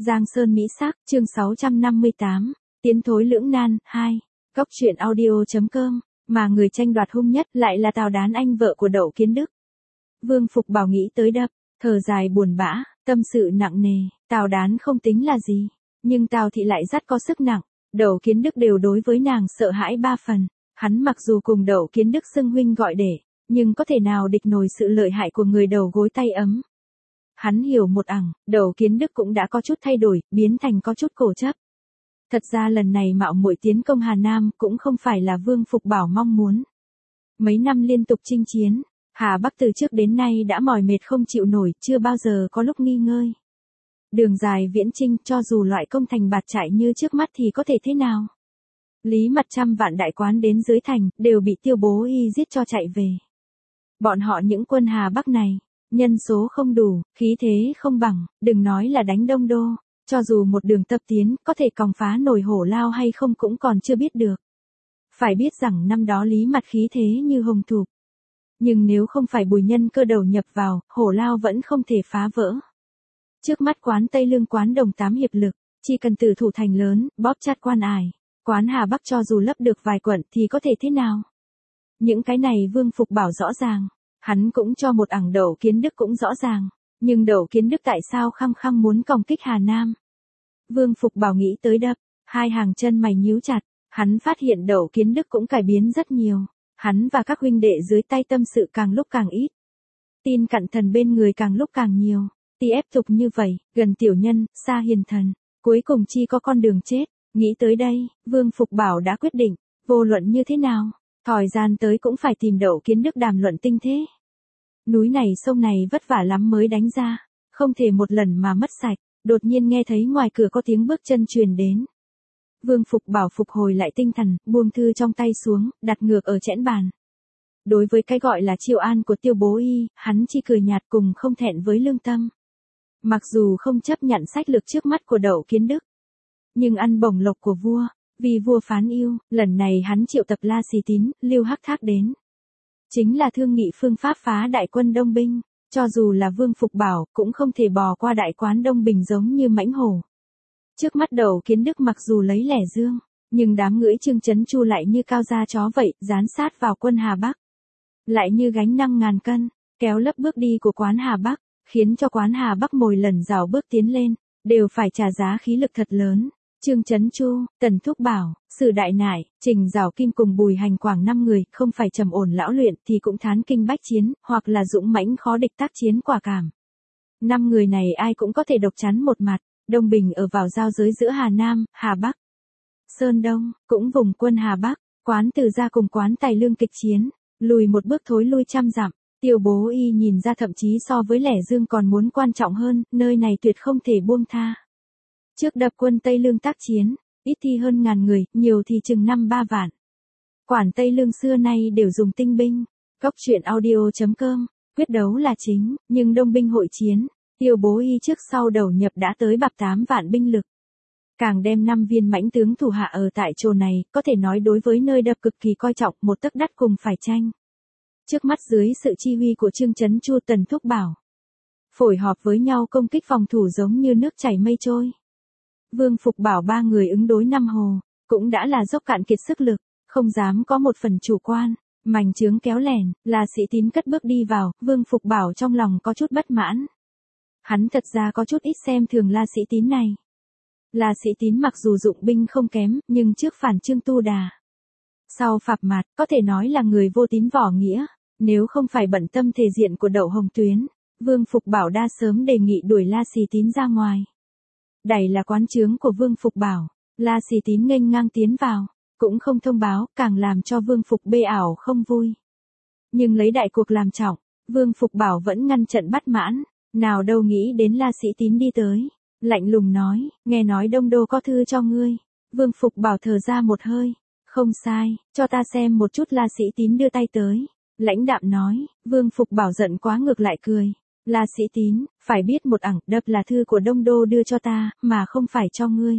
Giang Sơn Mỹ Sắc, chương 658, Tiến thối lưỡng nan, 2. Góc truyện audio.com, mà người tranh đoạt hung nhất lại là Tào Đán Anh vợ của Đậu Kiến Đức. Vương Phục Bảo nghĩ tới đập, thở dài buồn bã, tâm sự nặng nề, Tào Đán không tính là gì, nhưng Tào Thị lại rất có sức nặng, Đậu Kiến Đức đều đối với nàng sợ hãi ba phần, hắn mặc dù cùng Đậu Kiến Đức xưng huynh gọi đệ, nhưng có thể nào địch nổi sự lợi hại của người đầu gối tay ấm. Hắn hiểu một ẳng, Đậu Kiến Đức cũng đã có chút thay đổi, biến thành có chút cổ chấp. Thật ra lần này mạo muội tiến công Hà Nam cũng không phải là Vương Phục Bảo mong muốn. Mấy năm liên tục chinh chiến, Hà Bắc từ trước đến nay đã mỏi mệt không chịu nổi, chưa bao giờ có lúc nghỉ ngơi. Đường dài viễn chinh, cho dù loại công thành bạt trại như trước mắt thì có thể thế nào? Lý Mặt trăm vạn đại quán đến dưới thành, đều bị Tiêu Bố Y giết cho chạy về. Bọn họ những quân Hà Bắc này, nhân số không đủ, khí thế không bằng, đừng nói là đánh Đông Đô, cho dù một đường tập tiến, có thể còng phá nổi Hổ Lao hay không cũng còn chưa biết được. Phải biết rằng năm đó Lý Mặt khí thế như hồng thục. Nhưng nếu không phải Bùi Nhân Cơ đầu nhập vào, Hổ Lao vẫn không thể phá vỡ. Trước mắt quán Tây Lương quán Đồng 8 hiệp lực, chỉ cần tử thủ thành lớn, bóp chặt quan ải, quán Hà Bắc cho dù lấp được vài quận thì có thể thế nào? Những cái này Vương Phục Bảo rõ ràng. Hắn cũng cho một ẳng Đậu Kiến Đức cũng rõ ràng, nhưng Đậu Kiến Đức tại sao khăng khăng muốn còng kích Hà Nam? Vương Phục Bảo nghĩ tới đập, hai hàng chân mày nhíu chặt, hắn phát hiện Đậu Kiến Đức cũng cải biến rất nhiều, hắn và các huynh đệ dưới tay tâm sự càng lúc càng ít. Tin cặn thần bên người càng lúc càng nhiều, ti ép tục như vậy, gần tiểu nhân, xa hiền thần, cuối cùng chi có con đường chết, nghĩ tới đây, Vương Phục Bảo đã quyết định, vô luận như thế nào. Thời gian tới cũng phải tìm Đậu Kiến Đức đàm luận tinh thế. Núi này sông này vất vả lắm mới đánh ra, không thể một lần mà mất sạch, đột nhiên nghe thấy ngoài cửa có tiếng bước chân truyền đến. Vương Phục Bảo phục hồi lại tinh thần, buông thư trong tay xuống, đặt ngược ở chẽn bàn. Đối với cái gọi là chiêu an của Tiêu Bố Y, hắn chỉ cười nhạt cùng không thẹn với lương tâm. Mặc dù không chấp nhận sách lược trước mắt của Đậu Kiến Đức, nhưng ăn bổng lộc của vua. Vì vua phán yêu, lần này hắn triệu tập La Xì Tín, Lưu Hắc Thác đến. Chính là thương nghị phương pháp phá đại quân Đông Binh, cho dù là Vương Phục Bảo, cũng không thể bò qua đại quán Đông Bình giống như mãnh hổ. Trước mắt Đậu Kiến Đức mặc dù lấy lẻ dương, nhưng đám ngưỡi Trương Chấn Chu lại như cao da chó vậy, dán sát vào quân Hà Bắc. Lại như gánh 5.000 cân, kéo lấp bước đi của quán Hà Bắc, khiến cho quán Hà Bắc mỗi lần rào bước tiến lên, đều phải trả giá khí lực thật lớn. Trương Chấn Chu, Tần Thúc Bảo, Sử Đại Nải, Trình Giảo Kim cùng Bùi Hành Quảng 5 người, không phải trầm ổn lão luyện thì cũng thán kinh bách chiến, hoặc là dũng mãnh khó địch tác chiến quả cảm. 5 người này ai cũng có thể độc chắn một mặt, Đông Bình ở vào giao giới giữa Hà Nam, Hà Bắc. Sơn Đông, cũng vùng quân Hà Bắc, quán Từ Gia cùng quán Tài Lương kịch chiến, lùi một bước thối lui trăm dặm. Tiêu Bố Y nhìn ra thậm chí so với lẻ dương còn muốn quan trọng hơn, nơi này tuyệt không thể buông tha. Trước đập quân Tây Lương tác chiến, ít thì hơn 1000 người, nhiều thì chừng 5-3 vạn. Quản Tây Lương xưa nay đều dùng tinh binh, góc truyện audio.com, quyết đấu là chính, nhưng đông binh hội chiến, Tiêu Bố Y trước sau đầu nhập đã tới bạc 8 vạn binh lực. Càng đem 5 viên mãnh tướng thủ hạ ở tại chỗ này, có thể nói đối với nơi đập cực kỳ coi trọng, một tấc đất cùng phải tranh. Trước mắt dưới sự chi huy của Trương Chấn Chu Tần Thúc Bảo, phối hợp với nhau công kích phòng thủ giống như nước chảy mây trôi. Vương Phục Bảo 3 người ứng đối 5 hồ, cũng đã là dốc cạn kiệt sức lực, không dám có một phần chủ quan, mảnh chướng kéo lèn, La Sĩ Tín cất bước đi vào, Vương Phục Bảo trong lòng có chút bất mãn. Hắn thật ra có chút ít xem thường La Sĩ Tín này. La Sĩ Tín mặc dù dụng binh không kém, nhưng trước phản Trương Tu Đà, sau phạt mặt, có thể nói là người vô tín võ nghĩa, nếu không phải bận tâm thể diện của Đậu Hồng Tuyến, Vương Phục Bảo đã sớm đề nghị đuổi La Sĩ Tín ra ngoài. Đẩy là quán trướng của Vương Phục Bảo, La Xì Tín nghênh ngang tiến vào, cũng không thông báo, càng làm cho Vương Phục bê ảo không vui. Nhưng lấy đại cuộc làm trọng, Vương Phục Bảo vẫn ngăn trận bắt mãn, nào đâu nghĩ đến La Sĩ Tín đi tới, lạnh lùng nói, nghe nói Đông Đô có thư cho ngươi. Vương Phục Bảo thở ra một hơi, không sai, cho ta xem một chút. La Sĩ Tín đưa tay tới, lãnh đạm nói, Vương Phục Bảo giận quá ngược lại cười. La Sĩ Tín, phải biết một ẳng, đập là thư của Đông Đô đưa cho ta, mà không phải cho ngươi.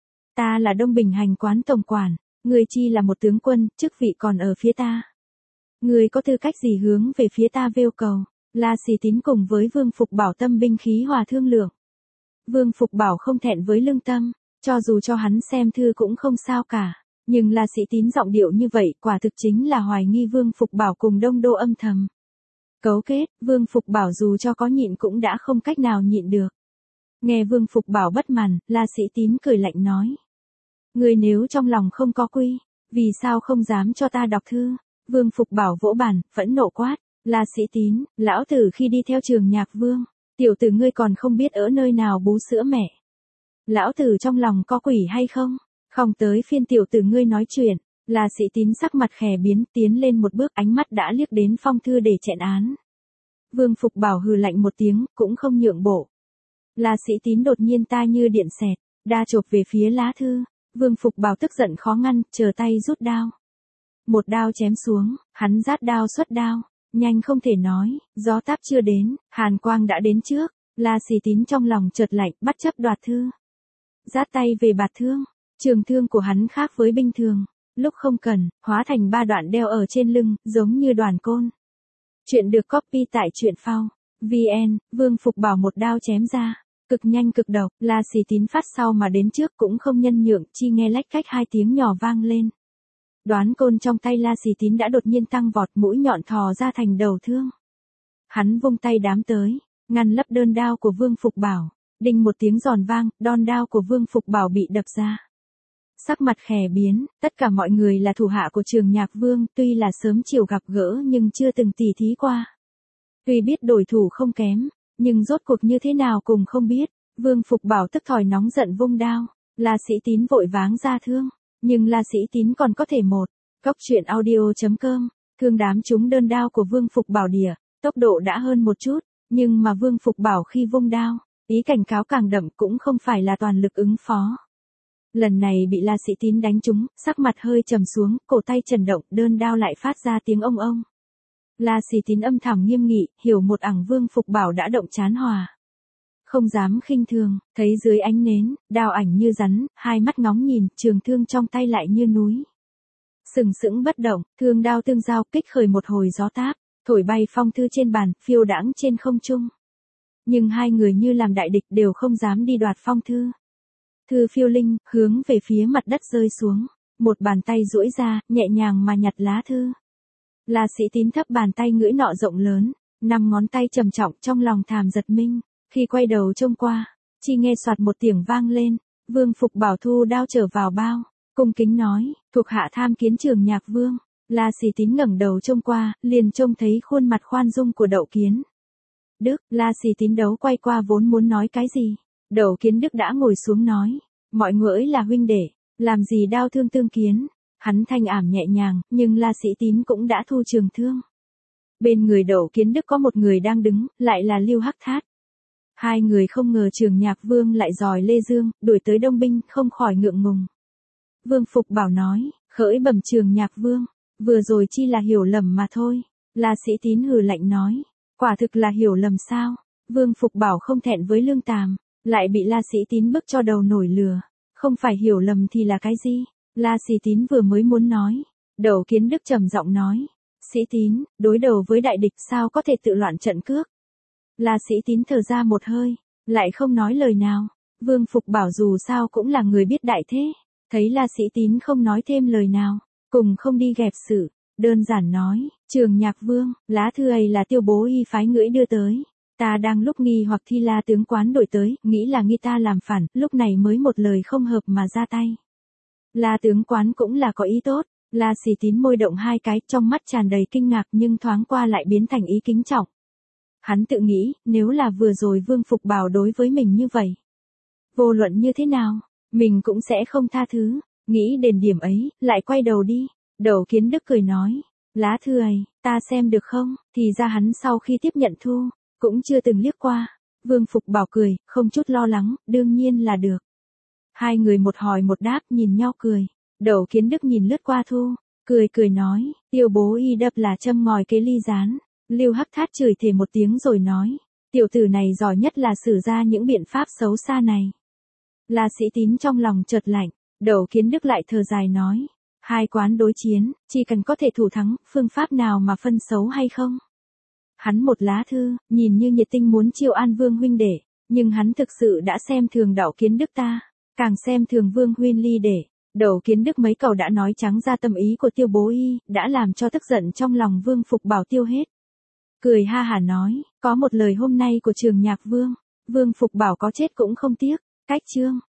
Ta là Đông Bình hành quán tổng quản, ngươi chi là một tướng quân, chức vị còn ở phía ta. Ngươi có tư cách gì hướng về phía ta vêu cầu? La Sĩ Tín cùng với Vương Phục Bảo tâm binh khí hòa thương lượng. Vương Phục Bảo không thẹn với lương tâm, cho dù cho hắn xem thư cũng không sao cả. Nhưng La Sĩ Tín giọng điệu như vậy quả thực chính là hoài nghi Vương Phục Bảo cùng Đông Đô âm thầm cấu kết. Vương Phục Bảo dù cho có nhịn cũng đã không cách nào nhịn được. Nghe Vương Phục Bảo bất mãn, La Sĩ Tín cười lạnh nói. Ngươi nếu trong lòng không có quy, vì sao không dám cho ta đọc thư? Vương Phục Bảo vỗ bàn, phẫn nộ quát. La Sĩ Tín, lão tử khi đi theo Trường Nhạc Vương, tiểu tử ngươi còn không biết ở nơi nào bú sữa mẹ. Lão tử trong lòng có quỷ hay không? Không tới phiên tiểu tử ngươi nói chuyện. La Sĩ Tín sắc mặt khè biến, tiến lên một bước, ánh mắt đã liếc đến phong thư để chẹn án. Vương Phục Bảo hừ lạnh một tiếng, cũng không nhượng bộ. La Sĩ Tín đột nhiên tai như điện xẹt, đa chộp về phía lá thư. Vương Phục Bảo tức giận khó ngăn, chờ tay rút đao. Một đao chém xuống, hắn rát đao xuất đao, nhanh không thể nói, gió táp chưa đến, hàn quang đã đến trước. La Sĩ Tín trong lòng chợt lạnh, bất chấp đoạt thư. Rát tay về bạt thương, trường thương của hắn khác với binh thường, lúc không cần, hóa thành 3 đoạn đeo ở trên lưng, giống như đoàn côn. Chuyện được copy tại truyện phao VN. Vương Phục Bảo một đao chém ra, cực nhanh cực độc. La Sĩ Tín phát sau mà đến trước cũng không nhân nhượng, chi nghe lách cách 2 tiếng nhỏ vang lên. Đoán côn trong tay La Sĩ Tín đã đột nhiên tăng vọt, mũi nhọn thò ra thành đầu thương. Hắn vung tay đám tới, ngăn lấp đơn đao của Vương Phục Bảo. Đinh một tiếng giòn vang, đòn đao của Vương Phục Bảo bị đập ra. Sắc mặt khè biến, tất cả mọi người là thủ hạ của Trường Nhạc Vương, tuy là sớm chiều gặp gỡ nhưng chưa từng tỉ thí qua. Tuy biết đối thủ không kém, nhưng rốt cuộc như thế nào cùng không biết. Vương Phục Bảo tức thòi nóng giận vung đao. La Sĩ Tín vội váng ra thương, nhưng La Sĩ Tín còn có thể một. Cóc truyện audio.com, thương đám trúng đơn đao của Vương Phục Bảo đỉa, tốc độ đã hơn một chút, nhưng mà Vương Phục Bảo khi vung đao, ý cảnh cáo càng đậm, cũng không phải là toàn lực ứng phó. Lần này bị La Sĩ Tín đánh trúng, sắc mặt hơi trầm xuống, cổ tay chần động, đơn đao lại phát ra tiếng ông ông. La Sĩ Tín âm thầm nghiêm nghị, hiểu một ẳng Vương Phục Bảo đã động chán hòa. Không dám khinh thường, thấy dưới ánh nến, đao ảnh như rắn, hai mắt ngóng nhìn, trường thương trong tay lại như núi. Sừng sững bất động, thương đao tương giao, kích khởi một hồi gió táp, thổi bay phong thư trên bàn, phiêu đãng trên không trung. Nhưng hai người như làm đại địch, đều không dám đi đoạt phong thư. Thư phiêu linh, hướng về phía mặt đất rơi xuống. Một bàn tay duỗi ra, nhẹ nhàng mà nhặt lá thư. La Sĩ Tín thấp bàn tay ngưỡi nọ rộng lớn, 5 ngón tay trầm trọng, trong lòng thàm giật mình. Khi quay đầu trông qua, chỉ nghe soạt một tiếng vang lên. Vương Phục Bảo thu đao trở vào bao, cung kính nói, thuộc hạ tham kiến Trường Nhạc Vương. La Sĩ Tín ngẩng đầu trông qua, liền trông thấy khuôn mặt khoan dung của Đậu Kiến Đức. La Sĩ Tín đấu quay qua vốn muốn nói cái gì, Đậu Kiến Đức đã ngồi xuống nói, mọi người là huynh đệ, làm gì đao thương tương kiến. Hắn thanh ảm nhẹ nhàng, nhưng La Sĩ Tín cũng đã thu trường thương. Bên người Đậu Kiến Đức có một người đang đứng, lại là Lưu Hắc Thát. Hai người không ngờ Trường Nhạc Vương lại giỏi Lê Dương, đuổi tới Đông binh, không khỏi ngượng ngùng. Vương Phục Bảo nói, khởi bẩm Trường Nhạc Vương, vừa rồi chi là hiểu lầm mà thôi. La Sĩ Tín hừ lạnh nói, quả thực là hiểu lầm sao? Vương Phục Bảo không thẹn với lương tàm, lại bị La Sĩ Tín bức cho đầu nổi lửa. Không phải hiểu lầm thì là cái gì? La Sĩ Tín vừa mới muốn nói, Đậu Kiến Đức trầm giọng nói, Sĩ Tín, đối đầu với đại địch sao có thể tự loạn trận cước? La Sĩ Tín thở ra một hơi, lại không nói lời nào. Vương Phục Bảo dù sao cũng là người biết đại thế, thấy La Sĩ Tín không nói thêm lời nào, cùng không đi gẹp sự, đơn giản nói, Trường Nhạc Vương, lá thư ấy là Tiêu Bố Y phái ngưỡi đưa tới. Ta đang lúc nghi hoặc thi La tướng quán đổi tới, nghĩ là nghi ta làm phản, lúc này mới một lời không hợp mà ra tay. La tướng quán cũng là có ý tốt. La Sĩ Tín môi động 2 cái, trong mắt tràn đầy kinh ngạc nhưng thoáng qua lại biến thành ý kính trọng. Hắn tự nghĩ, nếu là vừa rồi Vương Phục Bảo đối với mình như vậy, vô luận như thế nào, mình cũng sẽ không tha thứ. Nghĩ đến điểm ấy, lại quay đầu đi. Đậu Kiến Đức cười nói, lá thư ấy, ta xem được không? Thì ra hắn sau khi tiếp nhận thu, cũng chưa từng liếc qua. Vương Phục Bảo cười, không chút lo lắng, đương nhiên là được. Hai người một hỏi một đáp, nhìn nhau cười. Đậu Kiến Đức nhìn lướt qua thu, cười nói, Tiêu Bố Y đập là châm ngòi kế ly gián. Lưu Hắc Thát chửi thề một tiếng rồi nói, tiểu tử này giỏi nhất là sử ra những biện pháp xấu xa này. La Sĩ Tín trong lòng chợt lạnh. Đậu Kiến Đức lại thở dài nói, hai quán đối chiến, chỉ cần có thể thủ thắng, phương pháp nào mà phân xấu hay không? Hắn một lá thư, nhìn như nhiệt tình muốn chiêu an Vương huynh đệ, Nhưng hắn thực sự đã xem thường Đậu Kiến Đức ta, càng xem thường Vương Huynh Ly để. Đậu Kiến Đức mấy câu đã nói trắng ra tâm ý của Tiêu Bố Y, đã làm cho tức giận trong lòng Vương Phục Bảo tiêu hết. Cười ha hả nói, có một lời hôm nay của Trường Nhạc Vương, Vương Phục Bảo có chết cũng không tiếc. Cách chương